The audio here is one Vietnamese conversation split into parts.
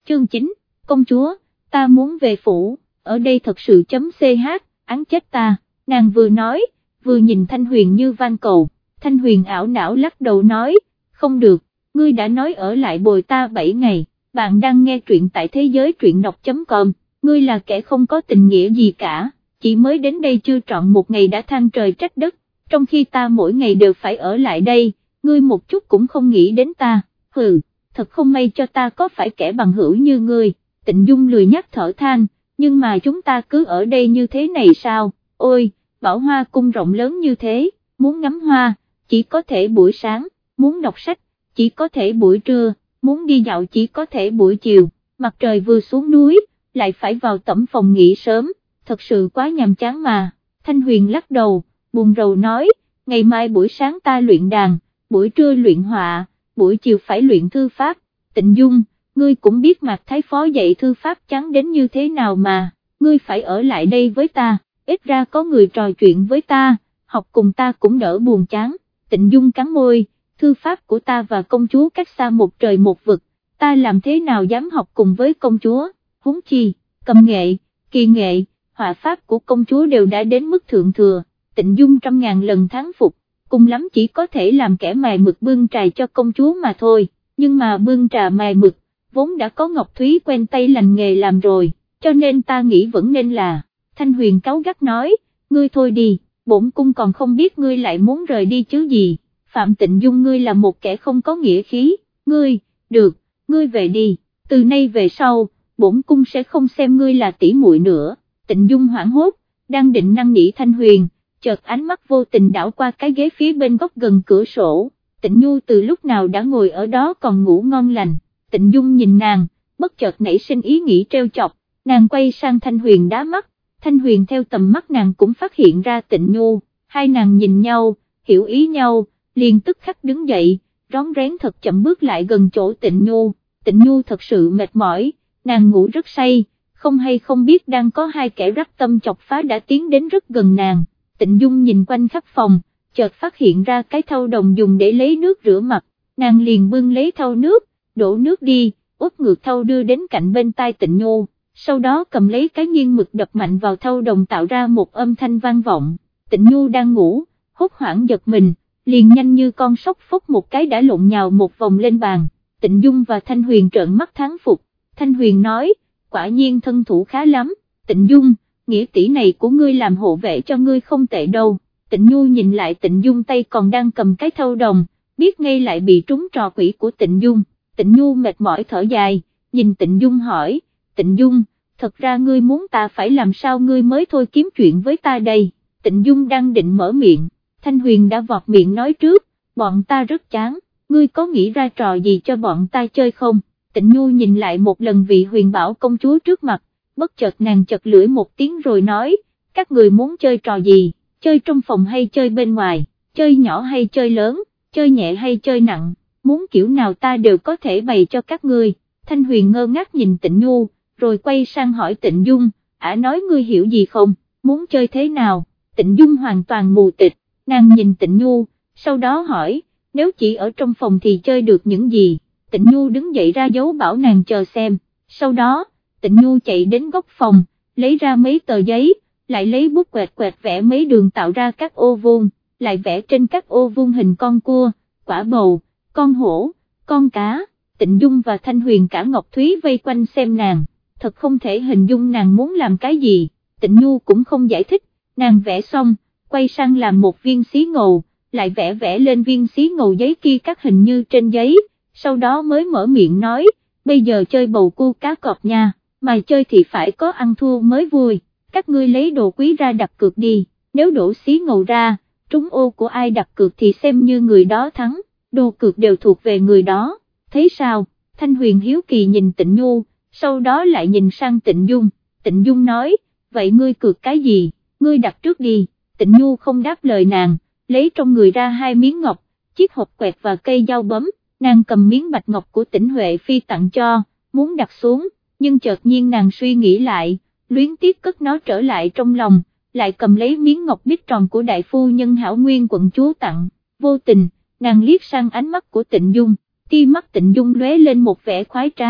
chương 9, công chúa, ta muốn về phủ, ở đây thật sự .ch, án chết ta, nàng vừa nói, vừa nhìn Thanh Huyền như van cầu. Thanh Huyền ảo não lắc đầu nói, không được, ngươi đã nói ở lại bồi ta 7 ngày, bạn đang nghe truyện tại thế giới truyện đọc.com, ngươi là kẻ không có tình nghĩa gì cả, chỉ mới đến đây chưa trọn một ngày đã than trời trách đất, trong khi ta mỗi ngày đều phải ở lại đây, ngươi một chút cũng không nghĩ đến ta, hừ, thật không may cho ta có phải kẻ bằng hữu như ngươi. Tịnh Dung lười nhắc thở than, nhưng mà chúng ta cứ ở đây như thế này sao, ôi, Bảo Hoa cung rộng lớn như thế, muốn ngắm hoa, chỉ có thể buổi sáng, muốn đọc sách, chỉ có thể buổi trưa, muốn đi dạo chỉ có thể buổi chiều, mặt trời vừa xuống núi, lại phải vào tẩm phòng nghỉ sớm, thật sự quá nhàm chán mà. Thanh Huyền lắc đầu, buồn rầu nói, ngày mai buổi sáng ta luyện đàn, buổi trưa luyện họa, buổi chiều phải luyện thư pháp. Tịnh Dung, ngươi cũng biết Mạc Thái Phó dạy thư pháp chán đến như thế nào mà, ngươi phải ở lại đây với ta, ít ra có người trò chuyện với ta, học cùng ta cũng đỡ buồn chán. Tịnh Dung cắn môi, thư pháp của ta và công chúa cách xa một trời một vực, ta làm thế nào dám học cùng với công chúa, huống chi, cầm nghệ, kỳ nghệ, họa pháp của công chúa đều đã đến mức thượng thừa. Tịnh Dung 100.000 lần thán phục, cùng lắm chỉ có thể làm kẻ mài mực bưng trà cho công chúa mà thôi, nhưng mà bưng trà mài mực, vốn đã có Ngọc Thúy quen tay lành nghề làm rồi, cho nên ta nghĩ vẫn nên là. Thanh Huyền cáu gắt nói, ngươi thôi đi, bổn cung còn không biết ngươi lại muốn rời đi chứ gì, Phạm Tịnh Dung ngươi là một kẻ không có nghĩa khí, ngươi, được, ngươi về đi, từ nay về sau, bổn cung sẽ không xem ngươi là tỷ muội nữa. Tịnh Dung hoảng hốt, đang định năn nỉ Thanh Huyền, chợt ánh mắt vô tình đảo qua cái ghế phía bên góc gần cửa sổ, Tịnh Nhu từ lúc nào đã ngồi ở đó còn ngủ ngon lành. Tịnh Dung nhìn nàng, bất chợt nảy sinh ý nghĩ trêu chọc, nàng quay sang Thanh Huyền đá mắt, Thanh Huyền theo tầm mắt nàng cũng phát hiện ra Tịnh Nhu, hai nàng nhìn nhau, hiểu ý nhau, liền tức khắc đứng dậy, rón rén thật chậm bước lại gần chỗ Tịnh Nhu thật sự mệt mỏi, nàng ngủ rất say, không hay không biết đang có hai kẻ rắc tâm chọc phá đã tiến đến rất gần nàng. Tịnh Dung nhìn quanh khắp phòng, chợt phát hiện ra cái thau đồng dùng để lấy nước rửa mặt, nàng liền bưng lấy thau nước, đổ nước đi, úp ngược thau đưa đến cạnh bên tai Tịnh Nhu, sau đó cầm lấy cái nghiêng mực đập mạnh vào thau đồng tạo ra một âm thanh vang vọng. Tịnh Nhu đang ngủ, hốt hoảng giật mình, liền nhanh như con sóc phốc một cái đã lộn nhào một vòng lên bàn. Tịnh Dung và Thanh Huyền trợn mắt thán phục, Thanh Huyền nói, quả nhiên thân thủ khá lắm. Tịnh Dung, nghĩa tỷ này của ngươi làm hộ vệ cho ngươi không tệ đâu. Tịnh Nhu nhìn lại Tịnh Dung tay còn đang cầm cái thau đồng, biết ngay lại bị trúng trò quỷ của Tịnh Dung. Tịnh Nhu mệt mỏi thở dài, nhìn Tịnh Dung hỏi, Tịnh Dung, thật ra ngươi muốn ta phải làm sao ngươi mới thôi kiếm chuyện với ta đây. Tịnh Dung đang định mở miệng, Thanh Huyền đã vọt miệng nói trước, bọn ta rất chán, ngươi có nghĩ ra trò gì cho bọn ta chơi không? Tịnh Nhu nhìn lại một lần vị Huyền Bảo công chúa trước mặt, bất chợt nàng chật lưỡi một tiếng rồi nói, các người muốn chơi trò gì, chơi trong phòng hay chơi bên ngoài, chơi nhỏ hay chơi lớn, chơi nhẹ hay chơi nặng, muốn kiểu nào ta đều có thể bày cho các ngươi. Thanh Huyền ngơ ngác nhìn Tịnh Nhu, rồi quay sang hỏi Tịnh Dung, nói ngươi hiểu gì không, muốn chơi thế nào? Tịnh Dung hoàn toàn mù tịch, nàng nhìn Tịnh Nhu, sau đó hỏi, nếu chỉ ở trong phòng thì chơi được những gì? Tịnh Nhu đứng dậy ra dấu bảo nàng chờ xem, sau đó, Tịnh Nhu chạy đến góc phòng, lấy ra mấy tờ giấy, lại lấy bút quẹt quẹt vẽ mấy đường tạo ra các ô vuông, lại vẽ trên các ô vuông hình con cua, quả bầu, con hổ, con cá. Tịnh Dung và Thanh Huyền cả Ngọc Thúy vây quanh xem nàng, thật không thể hình dung nàng muốn làm cái gì. Tịnh Nhu cũng không giải thích, nàng vẽ xong, quay sang làm một viên xí ngầu, lại vẽ lên viên xí ngầu giấy kia các hình như trên giấy, sau đó mới mở miệng nói, bây giờ chơi bầu cua cá cọp nha, mà chơi thì phải có ăn thua mới vui, các ngươi lấy đồ quý ra đặt cược đi, nếu đổ xí ngầu ra, trúng ô của ai đặt cược thì xem như người đó thắng, đồ cược đều thuộc về người đó, thấy sao? Thanh Huyền hiếu kỳ nhìn Tịnh Nhu, sau đó lại nhìn sang Tịnh Dung, Tịnh Dung nói, vậy ngươi cược cái gì, ngươi đặt trước đi. Tịnh Nhu không đáp lời nàng, lấy trong người ra 2 miếng ngọc, chiếc hộp quẹt và cây dao bấm, nàng cầm miếng bạch ngọc của Tĩnh Huệ Phi tặng cho, muốn đặt xuống, nhưng chợt nhiên nàng suy nghĩ lại, luyến tiếc cất nó trở lại trong lòng, lại cầm lấy miếng ngọc bích tròn của đại phu nhân Hảo Nguyên quận chúa tặng, vô tình, nàng liếc sang ánh mắt của Tịnh Dung, tia mắt Tịnh Dung lóe lên một vẻ khoái trá,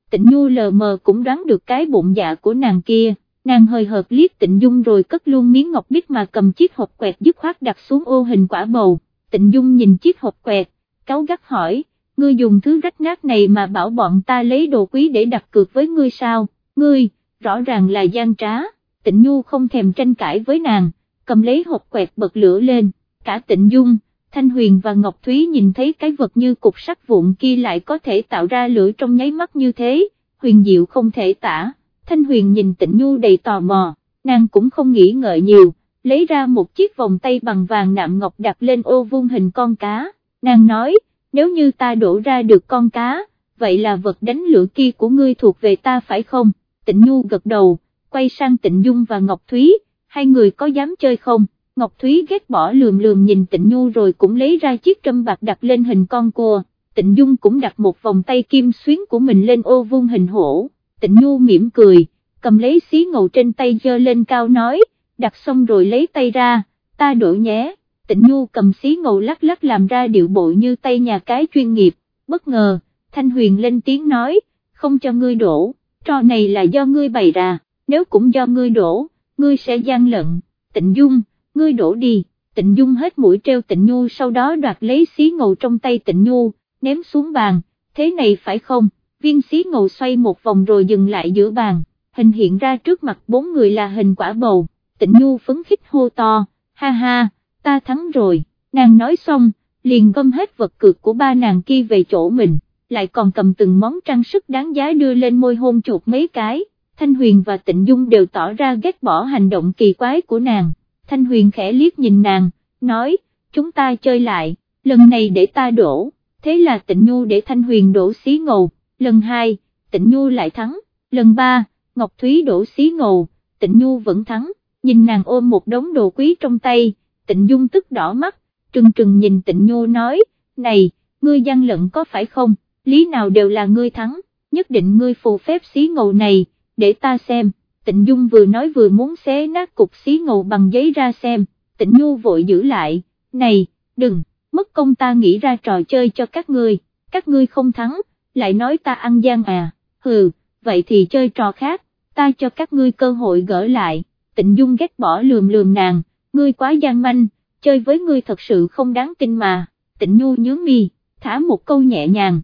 Tịnh Nhu lờ mờ cũng đoán được cái bụng dạ của nàng kia, nàng hời hợt liếc Tịnh Dung rồi cất luôn miếng ngọc bích mà cầm chiếc hộp quẹt dứt khoát đặt xuống ô hình quả bầu. Tịnh Dung nhìn chiếc hộp quẹt, cáu gắt hỏi, ngươi dùng thứ rách nát này mà bảo bọn ta lấy đồ quý để đặt cược với ngươi sao, ngươi, rõ ràng là gian trá. Tịnh Nhu không thèm tranh cãi với nàng, cầm lấy hộp quẹt bật lửa lên, cả Tịnh Dung, Thanh Huyền và Ngọc Thúy nhìn thấy cái vật như cục sắt vụn kia lại có thể tạo ra lửa trong nháy mắt như thế, huyền diệu không thể tả. Thanh Huyền nhìn Tịnh Nhu đầy tò mò, nàng cũng không nghĩ ngợi nhiều, lấy ra một chiếc vòng tay bằng vàng nạm ngọc đặt lên ô vuông hình con cá, nàng nói, nếu như ta đổ ra được con cá, vậy là vật đánh lửa kia của ngươi thuộc về ta phải không? Tịnh Nhu gật đầu, quay sang Tịnh Dung và Ngọc Thúy, hai người có dám chơi không? Ngọc Thúy ghét bỏ lườm lườm nhìn Tịnh Nhu rồi cũng lấy ra chiếc trâm bạc đặt lên hình con cua, Tịnh Dung cũng đặt một vòng tay kim xuyến của mình lên ô vuông hình hổ. Tịnh Nhu mỉm cười, cầm lấy xí ngầu trên tay giơ lên cao nói, đặt xong rồi lấy tay ra, ta đổ nhé. Tịnh Nhu cầm xí ngầu lắc lắc làm ra điệu bộ như tay nhà cái chuyên nghiệp, bất ngờ, Thanh Huyền lên tiếng nói, không cho ngươi đổ, trò này là do ngươi bày ra, nếu cũng do ngươi đổ, ngươi sẽ gian lận. Tịnh Dung, ngươi đổ đi. Tịnh Dung hết mũi treo Tịnh Nhu, sau đó đoạt lấy xí ngầu trong tay Tịnh Nhu, ném xuống bàn, thế này phải không? Viên xí ngầu xoay một vòng rồi dừng lại giữa bàn, hình hiện ra trước mặt bốn người là hình quả bầu. Tịnh Nhu phấn khích hô to, ha ha, ta thắng rồi. Nàng nói xong, liền gom hết vật cược của ba nàng kia về chỗ mình, lại còn cầm từng món trang sức đáng giá đưa lên môi hôn chuột mấy cái. Thanh Huyền và Tịnh Dung đều tỏ ra ghét bỏ hành động kỳ quái của nàng. Thanh Huyền khẽ liếc nhìn nàng, nói, chúng ta chơi lại, lần này để ta đổ. Thế là Tịnh Nhu để Thanh Huyền đổ xí ngầu, lần 2, Tịnh Nhu lại thắng, lần 3, Ngọc Thúy đổ xí ngầu, Tịnh Nhu vẫn thắng. Nhìn nàng ôm một đống đồ quý trong tay, Tịnh Dung tức đỏ mắt, trừng trừng nhìn Tịnh Nhu nói, này, ngươi gian lận có phải không, lý nào đều là ngươi thắng, nhất định ngươi phù phép xí ngầu này, để ta xem. Tịnh Dung vừa nói vừa muốn xé nát cục xí ngầu bằng giấy ra xem, Tịnh Nhu vội giữ lại, này, đừng, mất công ta nghĩ ra trò chơi cho các ngươi không thắng, lại nói ta ăn gian à, hừ, vậy thì chơi trò khác, ta cho các ngươi cơ hội gỡ lại. Tịnh Dung ghét bỏ lườm lườm nàng, ngươi quá gian manh, chơi với ngươi thật sự không đáng tin mà. Tịnh Nhu nhướng mi, thả một câu nhẹ nhàng,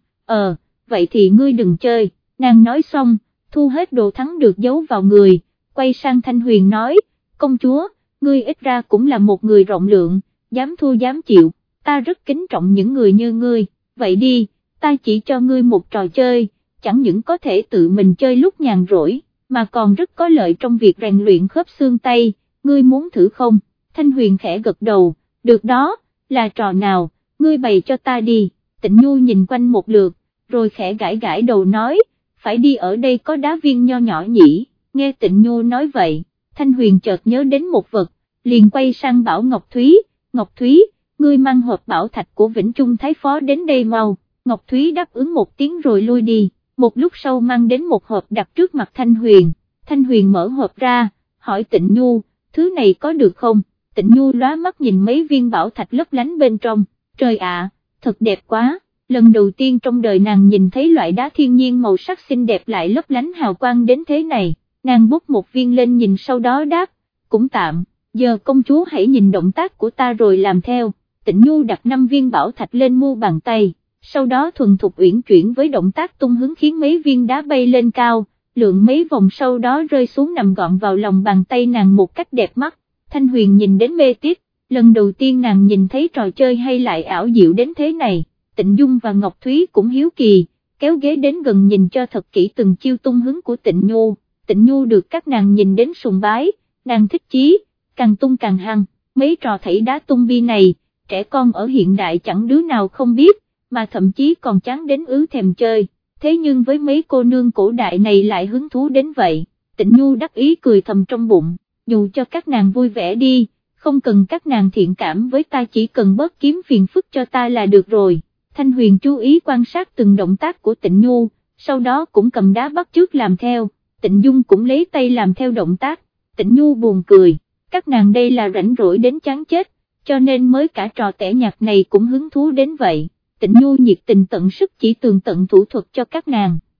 vậy thì ngươi đừng chơi. Nàng nói xong, thu hết đồ thắng được giấu vào người, quay sang Thanh Huyền nói, công chúa, ngươi ít ra cũng là một người rộng lượng, dám thua dám chịu, ta rất kính trọng những người như ngươi, vậy đi, ta chỉ cho ngươi một trò chơi, chẳng những có thể tự mình chơi lúc nhàn rỗi, mà còn rất có lợi trong việc rèn luyện khớp xương tay, ngươi muốn thử không? Thanh Huyền khẽ gật đầu, được đó, là trò nào, ngươi bày cho ta đi. Tịnh Nhu nhìn quanh một lượt, rồi khẽ gãi gãi đầu nói, phải đi ở đây có đá viên nho nhỏ nhỉ. Nghe Tịnh Nhu nói vậy, Thanh Huyền chợt nhớ đến một vật, liền quay sang bảo Ngọc Thúy, ngươi mang hộp bảo thạch của Vĩnh Trung Thái Phó đến đây mau. Ngọc Thúy đáp ứng một tiếng rồi lui đi, một lúc sau mang đến một hộp đặt trước mặt Thanh Huyền mở hộp ra, hỏi Tịnh Nhu, thứ này có được không? Tịnh Nhu lóa mắt nhìn mấy viên bảo thạch lấp lánh bên trong, trời ạ, thật đẹp quá, lần đầu tiên trong đời nàng nhìn thấy loại đá thiên nhiên màu sắc xinh đẹp lại lấp lánh hào quang đến thế này, nàng bốc một viên lên nhìn sau đó đáp, cũng tạm, giờ công chúa hãy nhìn động tác của ta rồi làm theo. Tịnh Nhu đặt 5 viên bảo thạch lên mu bàn tay, sau đó thuần thục uyển chuyển với động tác tung hướng khiến mấy viên đá bay lên cao, lượn mấy vòng sau đó rơi xuống nằm gọn vào lòng bàn tay nàng một cách đẹp mắt. Thanh Huyền nhìn đến mê tít, lần đầu tiên nàng nhìn thấy trò chơi hay lại ảo diệu đến thế này. Tịnh Dung và Ngọc Thúy cũng hiếu kỳ, kéo ghế đến gần nhìn cho thật kỹ từng chiêu tung hướng của Tịnh Nhu. Tịnh Nhu được các nàng nhìn đến sùng bái, nàng thích chí, càng tung càng hăng, mấy trò thảy đá tung bi này, trẻ con ở hiện đại chẳng đứa nào không biết, mà thậm chí còn chán đến ứ thèm chơi, thế nhưng với mấy cô nương cổ đại này lại hứng thú đến vậy. Tịnh Nhu đắc ý cười thầm trong bụng, dù cho các nàng vui vẻ đi, không cần các nàng thiện cảm với ta, chỉ cần bớt kiếm phiền phức cho ta là được rồi. Thanh Huyền chú ý quan sát từng động tác của Tịnh Nhu, sau đó cũng cầm đá bắt chước làm theo, Tịnh Dung cũng lấy tay làm theo động tác. Tịnh Nhu buồn cười, các nàng đây là rảnh rỗi đến chán chết, cho nên mới cả trò tẻ nhạt này cũng hứng thú đến vậy. Tịnh Nhu nhiệt tình tận sức chỉ tường tận thủ thuật cho các nàng,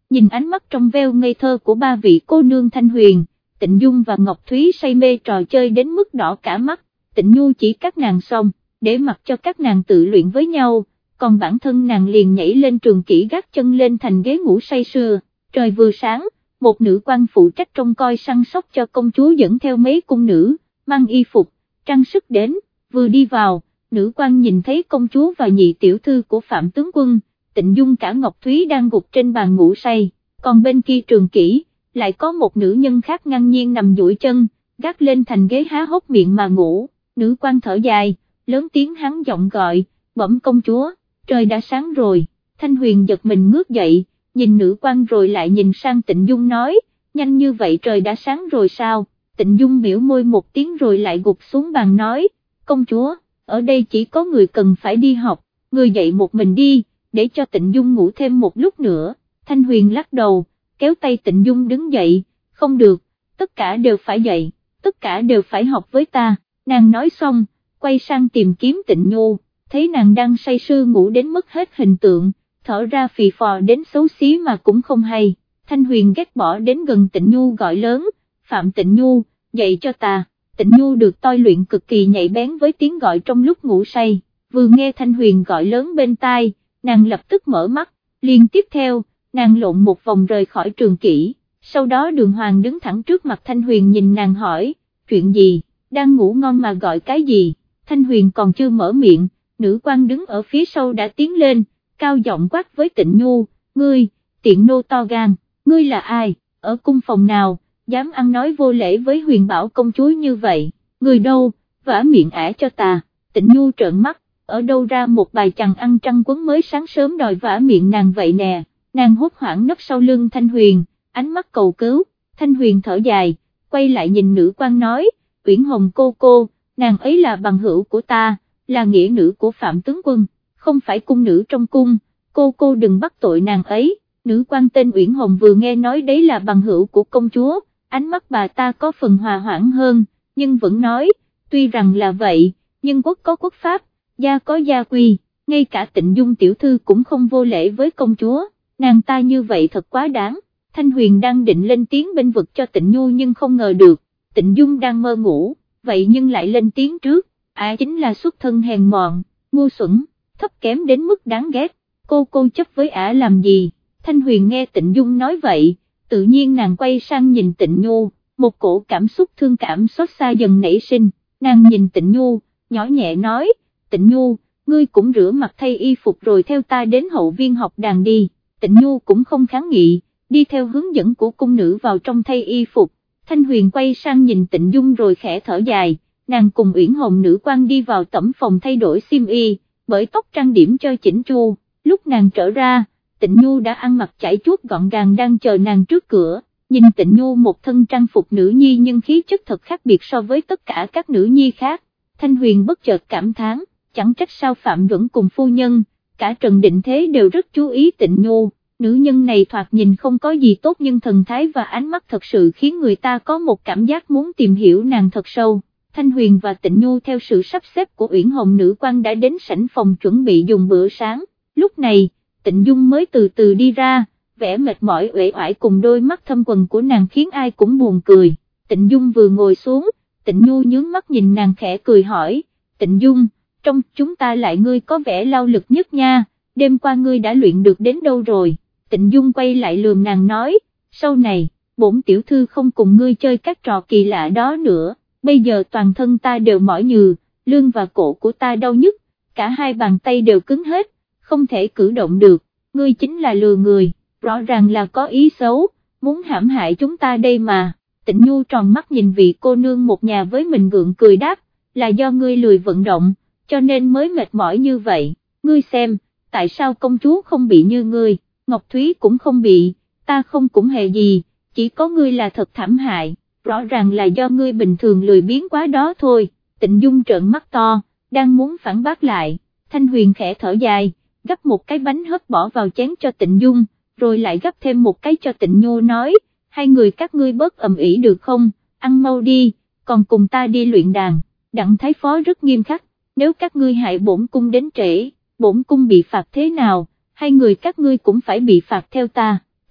nhìn ánh mắt trong veo ngây thơ của ba vị cô nương Thanh Huyền, Tịnh Dung và Ngọc Thúy say mê trò chơi đến mức đỏ cả mắt. Tịnh Nhu chỉ các nàng xong, để mặc cho các nàng tự luyện với nhau, còn bản thân nàng liền nhảy lên trường kỷ gác chân lên thành ghế ngủ say sưa. Trời vừa sáng, một nữ quan phụ trách trông coi săn sóc cho công chúa dẫn theo mấy cung nữ, mang y phục, trang sức đến, vừa đi vào, nữ quan nhìn thấy công chúa và nhị tiểu thư của Phạm tướng quân, Tịnh Dung cả Ngọc Thúy đang gục trên bàn ngủ say, còn bên kia trường kỷ, lại có một nữ nhân khác ngang nhiên nằm duỗi chân, gác lên thành ghế há hốc miệng mà ngủ. Nữ quan thở dài, lớn tiếng hắn giọng gọi, bẩm công chúa, trời đã sáng rồi. Thanh Huyền giật mình ngước dậy, nhìn nữ quan rồi lại nhìn sang Tịnh Dung nói, nhanh như vậy trời đã sáng rồi sao? Tịnh Dung biểu môi một tiếng rồi lại gục xuống bàn nói, công chúa, ở đây chỉ có người cần phải đi học, người dậy một mình đi, để cho Tịnh Dung ngủ thêm một lúc nữa. Thanh Huyền lắc đầu, kéo tay Tịnh Dung đứng dậy, không được, tất cả đều phải dậy, tất cả đều phải học với ta. Nàng nói xong, quay sang tìm kiếm Tịnh Nhu, thấy nàng đang say sưa ngủ đến mất hết hình tượng, thở ra phì phò đến xấu xí mà cũng không hay. Thanh Huyền ghét bỏ đến gần Tịnh Nhu gọi lớn, Phạm Tịnh Nhu, dậy cho ta. Tịnh Nhu được tôi luyện cực kỳ nhạy bén với tiếng gọi trong lúc ngủ say, vừa nghe Thanh Huyền gọi lớn bên tai, nàng lập tức mở mắt, liền tiếp theo, nàng lộn một vòng rời khỏi trường kỷ, sau đó Đường Hoàng đứng thẳng trước mặt Thanh Huyền nhìn nàng hỏi, chuyện gì, đang ngủ ngon mà gọi cái gì? Thanh Huyền còn chưa mở miệng, nữ quan đứng ở phía sau đã tiến lên, cao giọng quát với Tịnh Nhu, ngươi, tiện nô to gan, ngươi là ai, ở cung phòng nào, dám ăn nói vô lễ với Huyền Bảo công chúa như vậy, người đâu, vả miệng ả cho ta. Tịnh Nhu trợn mắt, ở đâu ra một bài chằn ăn trăng quấn mới sáng sớm đòi vả miệng nàng vậy nè. Nàng hốt hoảng nấp sau lưng Thanh Huyền, ánh mắt cầu cứu. Thanh Huyền thở dài, quay lại nhìn nữ quan nói, Uyển Hồng cô, nàng ấy là bằng hữu của ta, là nghĩa nữ của Phạm tướng quân, không phải cung nữ trong cung, cô đừng bắt tội nàng ấy. Nữ quan tên Uyển Hồng vừa nghe nói đấy là bằng hữu của công chúa, ánh mắt bà ta có phần hòa hoãn hơn, nhưng vẫn nói, tuy rằng là vậy, nhưng quốc có quốc pháp, gia có gia quy, ngay cả Tịnh Dung tiểu thư cũng không vô lễ với công chúa, nàng ta như vậy thật quá đáng. Thanh Huyền đang định lên tiếng bênh vực cho Tịnh Nhu nhưng không ngờ được, Tịnh Dung đang mơ ngủ, vậy nhưng lại lên tiếng trước, chính là xuất thân hèn mọn, ngu xuẩn, thấp kém đến mức đáng ghét, cô chấp với làm gì? Thanh Huyền nghe Tịnh Dung nói vậy, tự nhiên nàng quay sang nhìn Tịnh Nhu, một cổ cảm xúc thương cảm xót xa dần nảy sinh, nàng nhìn Tịnh Nhu, nhỏ nhẹ nói, Tịnh Nhu, ngươi cũng rửa mặt thay y phục rồi theo ta đến hậu viên học đàn đi. Tịnh Nhu cũng không kháng nghị, đi theo hướng dẫn của cung nữ vào trong thay y phục. Thanh Huyền quay sang nhìn Tịnh Dung rồi khẽ thở dài, nàng cùng Uyển Hồng nữ quan đi vào tẩm phòng thay đổi xiêm y, bởi tóc trang điểm cho chỉnh chu, lúc nàng trở ra, Tịnh Nhu đã ăn mặc chải chuốt gọn gàng đang chờ nàng trước cửa, nhìn Tịnh Nhu một thân trang phục nữ nhi nhưng khí chất thật khác biệt so với tất cả các nữ nhi khác. Thanh Huyền bất chợt cảm thán, chẳng trách sao Phạm Duẩn cùng phu nhân, cả Trần Định Thế đều rất chú ý Tịnh Nhu, nữ nhân này thoạt nhìn không có gì tốt nhưng thần thái và ánh mắt thật sự khiến người ta có một cảm giác muốn tìm hiểu nàng thật sâu. Thanh Huyền và Tịnh Nhu theo sự sắp xếp của Uyển Hồng nữ quan đã đến sảnh phòng chuẩn bị dùng bữa sáng, lúc này, Tịnh Dung mới từ từ đi ra, vẻ mệt mỏi uể oải cùng đôi mắt thâm quầng của nàng khiến ai cũng buồn cười. Tịnh Dung vừa ngồi xuống, Tịnh Nhu nhướng mắt nhìn nàng khẽ cười hỏi, Tịnh Dung, trong chúng ta lại ngươi có vẻ lao lực nhất nha, đêm qua ngươi đã luyện được đến đâu rồi? Tịnh Dung quay lại lườm nàng nói, sau này, bổn tiểu thư không cùng ngươi chơi các trò kỳ lạ đó nữa, bây giờ toàn thân ta đều mỏi nhừ, lưng và cổ của ta đau nhức, cả hai bàn tay đều cứng hết, không thể cử động được, ngươi chính là lừa người, rõ ràng là có ý xấu, muốn hãm hại chúng ta đây mà. Tịnh Nhu tròn mắt nhìn vị cô nương một nhà với mình gượng cười đáp, là do ngươi lười vận động, cho nên mới mệt mỏi như vậy, ngươi xem, tại sao công chúa không bị như ngươi, Ngọc Thúy cũng không bị, ta không cũng hề gì, chỉ có ngươi là thật thảm hại, rõ ràng là do ngươi bình thường lười biếng quá đó thôi. Tịnh Dung trợn mắt to, đang muốn phản bác lại, Thanh Huyền khẽ thở dài, gấp một cái bánh hấp bỏ vào chén cho Tịnh Dung, rồi lại gấp thêm một cái cho Tịnh Nhu nói, hai người các ngươi bớt ầm ĩ được không, ăn mau đi, còn cùng ta đi luyện đàn. Đặng Thái Phó rất nghiêm khắc, nếu các ngươi hại bổn cung đến trễ, bổn cung bị phạt thế nào, hai người các ngươi cũng phải bị phạt theo ta.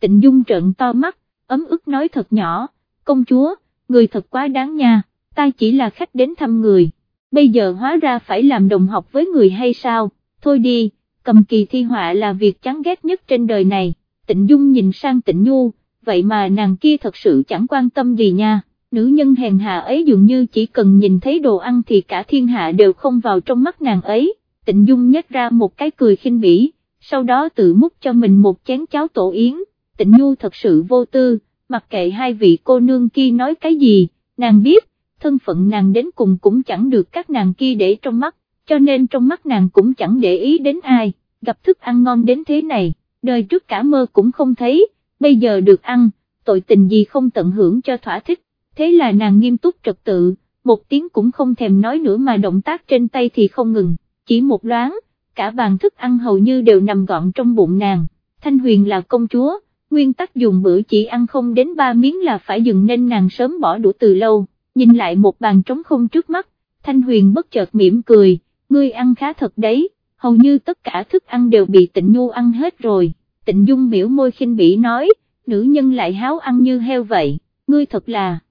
Tịnh Dung trợn to mắt, ấm ức nói thật nhỏ, công chúa, người thật quá đáng nha, ta chỉ là khách đến thăm người, bây giờ hóa ra phải làm đồng học với người hay sao, thôi đi, cầm kỳ thi họa là việc chán ghét nhất trên đời này. Tịnh Dung nhìn sang Tịnh Nhu, vậy mà nàng kia thật sự chẳng quan tâm gì nha, nữ nhân hèn hạ ấy dường như chỉ cần nhìn thấy đồ ăn thì cả thiên hạ đều không vào trong mắt nàng ấy. Tịnh Dung nhếch ra một cái cười khinh bỉ, sau đó tự múc cho mình một chén cháo tổ yến. Tịnh Nhu thật sự vô tư, mặc kệ hai vị cô nương kia nói cái gì, nàng biết, thân phận nàng đến cùng cũng chẳng được các nàng kia để trong mắt, cho nên trong mắt nàng cũng chẳng để ý đến ai, gặp thức ăn ngon đến thế này, đời trước cả mơ cũng không thấy, bây giờ được ăn, tội tình gì không tận hưởng cho thỏa thích, thế là nàng nghiêm túc trật tự, một tiếng cũng không thèm nói nữa mà động tác trên tay thì không ngừng, chỉ một loáng, cả bàn thức ăn hầu như đều nằm gọn trong bụng nàng. Thanh Huyền là công chúa, nguyên tắc dùng bữa chỉ ăn không đến 3 miếng là phải dừng nên nàng sớm bỏ đũa từ lâu, nhìn lại một bàn trống không trước mắt, Thanh Huyền bất chợt mỉm cười, ngươi ăn khá thật đấy, hầu như tất cả thức ăn đều bị Tịnh Nhu ăn hết rồi. Tịnh Dung biểu môi khinh bỉ nói, nữ nhân lại háo ăn như heo vậy, ngươi thật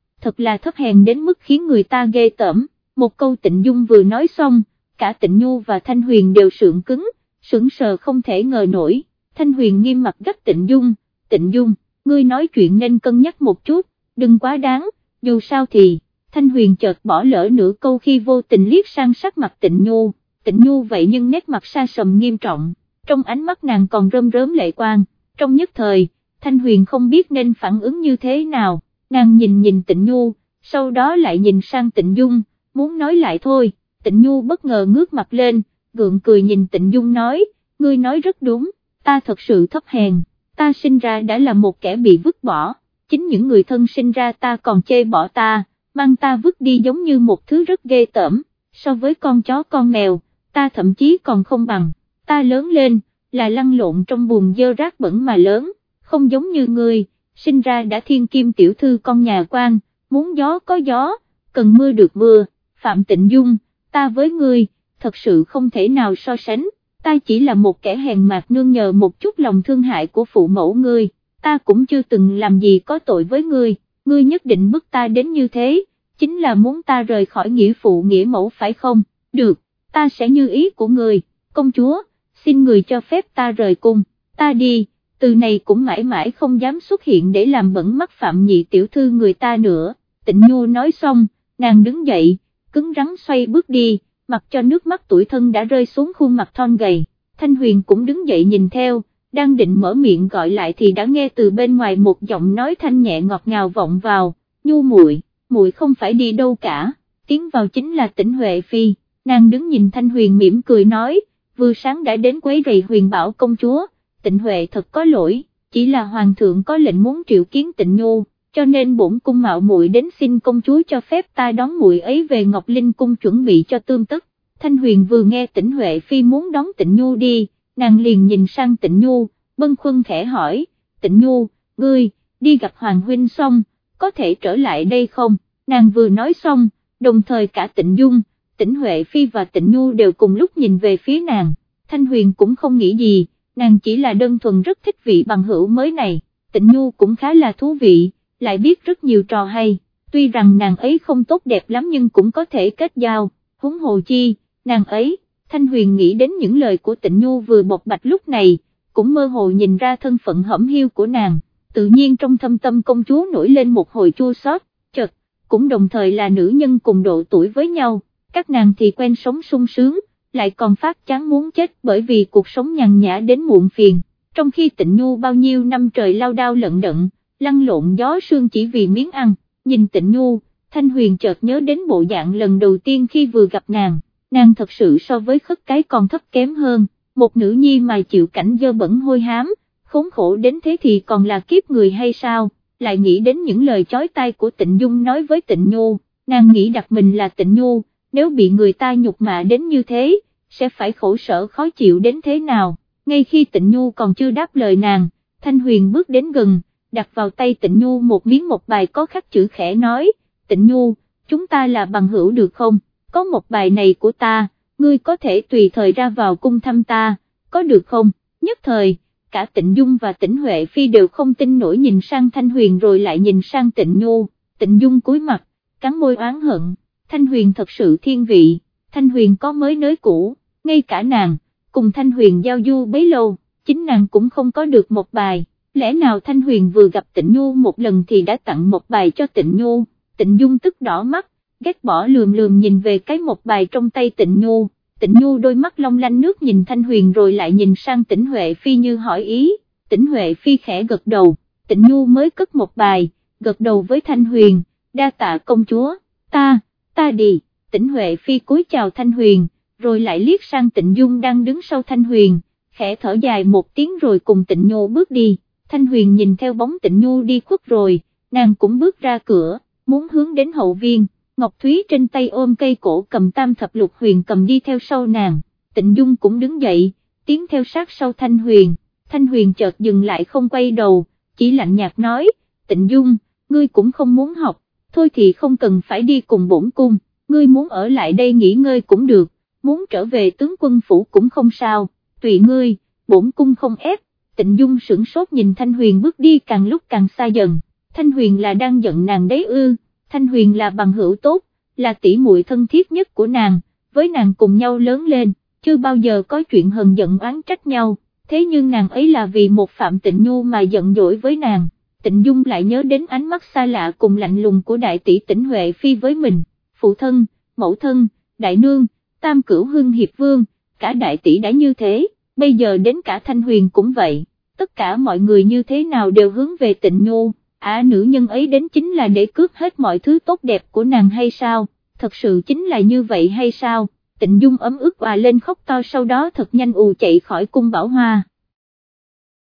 là thấp hèn đến mức khiến người ta ghê tởm. Một câu Tịnh Dung vừa nói xong, cả Tịnh Nhu và Thanh Huyền đều sượng cứng, sững sờ không thể ngờ nổi. Thanh Huyền nghiêm mặt gắt Tịnh Dung, ngươi nói chuyện nên cân nhắc một chút, đừng quá đáng, dù sao thì, Thanh Huyền chợt bỏ lỡ nửa câu khi vô tình liếc sang sắc mặt Tịnh Nhu vậy nhưng nét mặt sa sầm nghiêm trọng, trong ánh mắt nàng còn rơm rớm lệ quang, trong nhất thời, Thanh Huyền không biết nên phản ứng như thế nào, nàng nhìn Tịnh Nhu, sau đó lại nhìn sang Tịnh Dung, muốn nói lại thôi, Tịnh Nhu bất ngờ ngước mặt lên, gượng cười nhìn Tịnh Dung nói, ngươi nói rất đúng, ta thật sự thấp hèn, ta sinh ra đã là một kẻ bị vứt bỏ, chính những người thân sinh ra ta còn chê bỏ ta, mang ta vứt đi giống như một thứ rất ghê tởm, so với con chó con mèo, ta thậm chí còn không bằng, ta lớn lên, là lăn lộn trong bùn dơ rác bẩn mà lớn, không giống như ngươi, sinh ra đã thiên kim tiểu thư con nhà quan, muốn gió có gió, cần mưa được mưa, Phạm Tịnh Dung, ta với ngươi, thật sự không thể nào so sánh, ta chỉ là một kẻ hèn mạt nương nhờ một chút lòng thương hại của phụ mẫu ngươi, ta cũng chưa từng làm gì có tội với ngươi, ngươi nhất định bức ta đến như thế, chính là muốn ta rời khỏi nghĩa phụ nghĩa mẫu phải không, được, ta sẽ như ý của ngươi, công chúa, xin người cho phép ta rời cung, ta đi, từ này cũng mãi mãi không dám xuất hiện để làm bẩn mắt Phạm nhị tiểu thư người ta nữa. Tịnh Nhu nói xong, nàng đứng dậy, cứng rắn xoay bước đi, mặc cho nước mắt tủi thân đã rơi xuống khuôn mặt thon gầy. Thanh Huyền cũng đứng dậy nhìn theo, đang định mở miệng gọi lại thì đã nghe từ bên ngoài một giọng nói thanh nhẹ ngọt ngào vọng vào, Nhu muội, muội không phải đi đâu cả, tiến vào chính là Tĩnh Huệ Phi, nàng đứng nhìn Thanh Huyền mỉm cười nói, vừa sáng đã đến quấy rầy Huyền Bảo công chúa, Tịnh Huệ thật có lỗi, chỉ là Hoàng thượng có lệnh muốn triệu kiến Tịnh Nhu, cho nên bổn cung mạo muội đến xin công chúa cho phép ta đón muội ấy về Ngọc Linh cung chuẩn bị cho tươm tất. Thanh Huyền vừa nghe Tĩnh Huệ Phi muốn đón Tịnh Nhu đi, nàng liền nhìn sang Tịnh Nhu, bâng khuâng khẽ hỏi, Tịnh Nhu, ngươi, đi gặp Hoàng huynh xong, có thể trở lại đây không? Nàng vừa nói xong, đồng thời cả Tịnh Dung, Tĩnh Huệ Phi và Tịnh Nhu đều cùng lúc nhìn về phía nàng, Thanh Huyền cũng không nghĩ gì, nàng chỉ là đơn thuần rất thích vị bằng hữu mới này, Tịnh Nhu cũng khá là thú vị, lại biết rất nhiều trò hay, tuy rằng nàng ấy không tốt đẹp lắm nhưng cũng có thể kết giao, huống hồ chi, nàng ấy, Thanh Huyền nghĩ đến những lời của Tịnh Nhu vừa bộc bạch lúc này, cũng mơ hồ nhìn ra thân phận hõm hiu của nàng, tự nhiên trong thâm tâm công chúa nổi lên một hồi chua xót, chợt, cũng đồng thời là nữ nhân cùng độ tuổi với nhau, các nàng thì quen sống sung sướng, lại còn phát chán muốn chết bởi vì cuộc sống nhàn nhã đến muộn phiền, trong khi Tịnh Nhu bao nhiêu năm trời lao đao lận đận, lăn lộn gió sương chỉ vì miếng ăn, nhìn Tịnh Nhu, Thanh Huyền chợt nhớ đến bộ dạng lần đầu tiên khi vừa gặp nàng thật sự so với Khất Cái còn thấp kém hơn, một nữ nhi mà chịu cảnh dơ bẩn hôi hám, khốn khổ đến thế thì còn là kiếp người hay sao, lại nghĩ đến những lời chói tai của Tịnh Dung nói với Tịnh Nhu, nàng nghĩ đặt mình là Tịnh Nhu, nếu bị người ta nhục mạ đến như thế, sẽ phải khổ sở khó chịu đến thế nào, ngay khi Tịnh Nhu còn chưa đáp lời nàng, Thanh Huyền bước đến gần, đặt vào tay Tịnh Nhu một miếng một bài có khắc chữ khẽ nói, Tịnh Nhu, chúng ta là bằng hữu được không, có một bài này của ta, ngươi có thể tùy thời ra vào cung thăm ta, có được không, nhất thời, cả Tịnh Dung và Tĩnh Huệ Phi đều không tin nổi nhìn sang Thanh Huyền rồi lại nhìn sang Tịnh Nhu, Tịnh Dung cúi mặt, cắn môi oán hận, Thanh Huyền thật sự thiên vị, Thanh Huyền có mới nới cũ, ngay cả nàng, cùng Thanh Huyền giao du bấy lâu, chính nàng cũng không có được một bài, lẽ nào Thanh Huyền vừa gặp Tịnh Nhu một lần thì đã tặng một bài cho Tịnh Nhu, Tịnh Dung tức đỏ mắt, ghét bỏ lườm nhìn về cái một bài trong tay Tịnh Nhu. Tịnh Nhu đôi mắt long lanh nước nhìn Thanh Huyền rồi lại nhìn sang Tĩnh Huệ Phi như hỏi ý, Tĩnh Huệ Phi khẽ gật đầu, Tịnh Nhu mới cất một bài, gật đầu với Thanh Huyền, đa tạ công chúa, ta đi, Tĩnh Huệ Phi cúi chào Thanh Huyền, rồi lại liếc sang Tịnh Dung đang đứng sau Thanh Huyền, khẽ thở dài một tiếng rồi cùng Tịnh Nhu bước đi, Thanh Huyền nhìn theo bóng Tịnh Nhu đi khuất rồi, nàng cũng bước ra cửa, muốn hướng đến hậu viên. Ngọc Thúy trên tay ôm cây cổ cầm tam thập lục huyền cầm đi theo sau nàng, Tịnh Dung cũng đứng dậy, tiến theo sát sau Thanh Huyền, Thanh Huyền chợt dừng lại không quay đầu, chỉ lạnh nhạt nói, Tịnh Dung, ngươi cũng không muốn học, thôi thì không cần phải đi cùng bổn cung, ngươi muốn ở lại đây nghỉ ngơi cũng được, muốn trở về tướng quân phủ cũng không sao, tùy ngươi, bổn cung không ép, Tịnh Dung sửng sốt nhìn Thanh Huyền bước đi càng lúc càng xa dần, Thanh Huyền là đang giận nàng đấy ư? Thanh Huyền là bằng hữu tốt, là tỷ muội thân thiết nhất của nàng, với nàng cùng nhau lớn lên, chưa bao giờ có chuyện hờn giận oán trách nhau, thế nhưng nàng ấy là vì một Phạm Tịnh Nhu mà giận dỗi với nàng. Tịnh Dung lại nhớ đến ánh mắt xa lạ cùng lạnh lùng của đại tỷ Tĩnh Huệ Phi với mình, phụ thân, mẫu thân, đại nương, tam cửu hưng hiệp vương, cả đại tỷ đã như thế, bây giờ đến cả Thanh Huyền cũng vậy, tất cả mọi người như thế nào đều hướng về Tịnh Nhu. Nữ nhân ấy đến chính là để cướp hết mọi thứ tốt đẹp của nàng hay sao, thật sự chính là như vậy hay sao, Tịnh Dung ấm ức và lên khóc to sau đó thật nhanh chạy khỏi cung Bảo Hoa.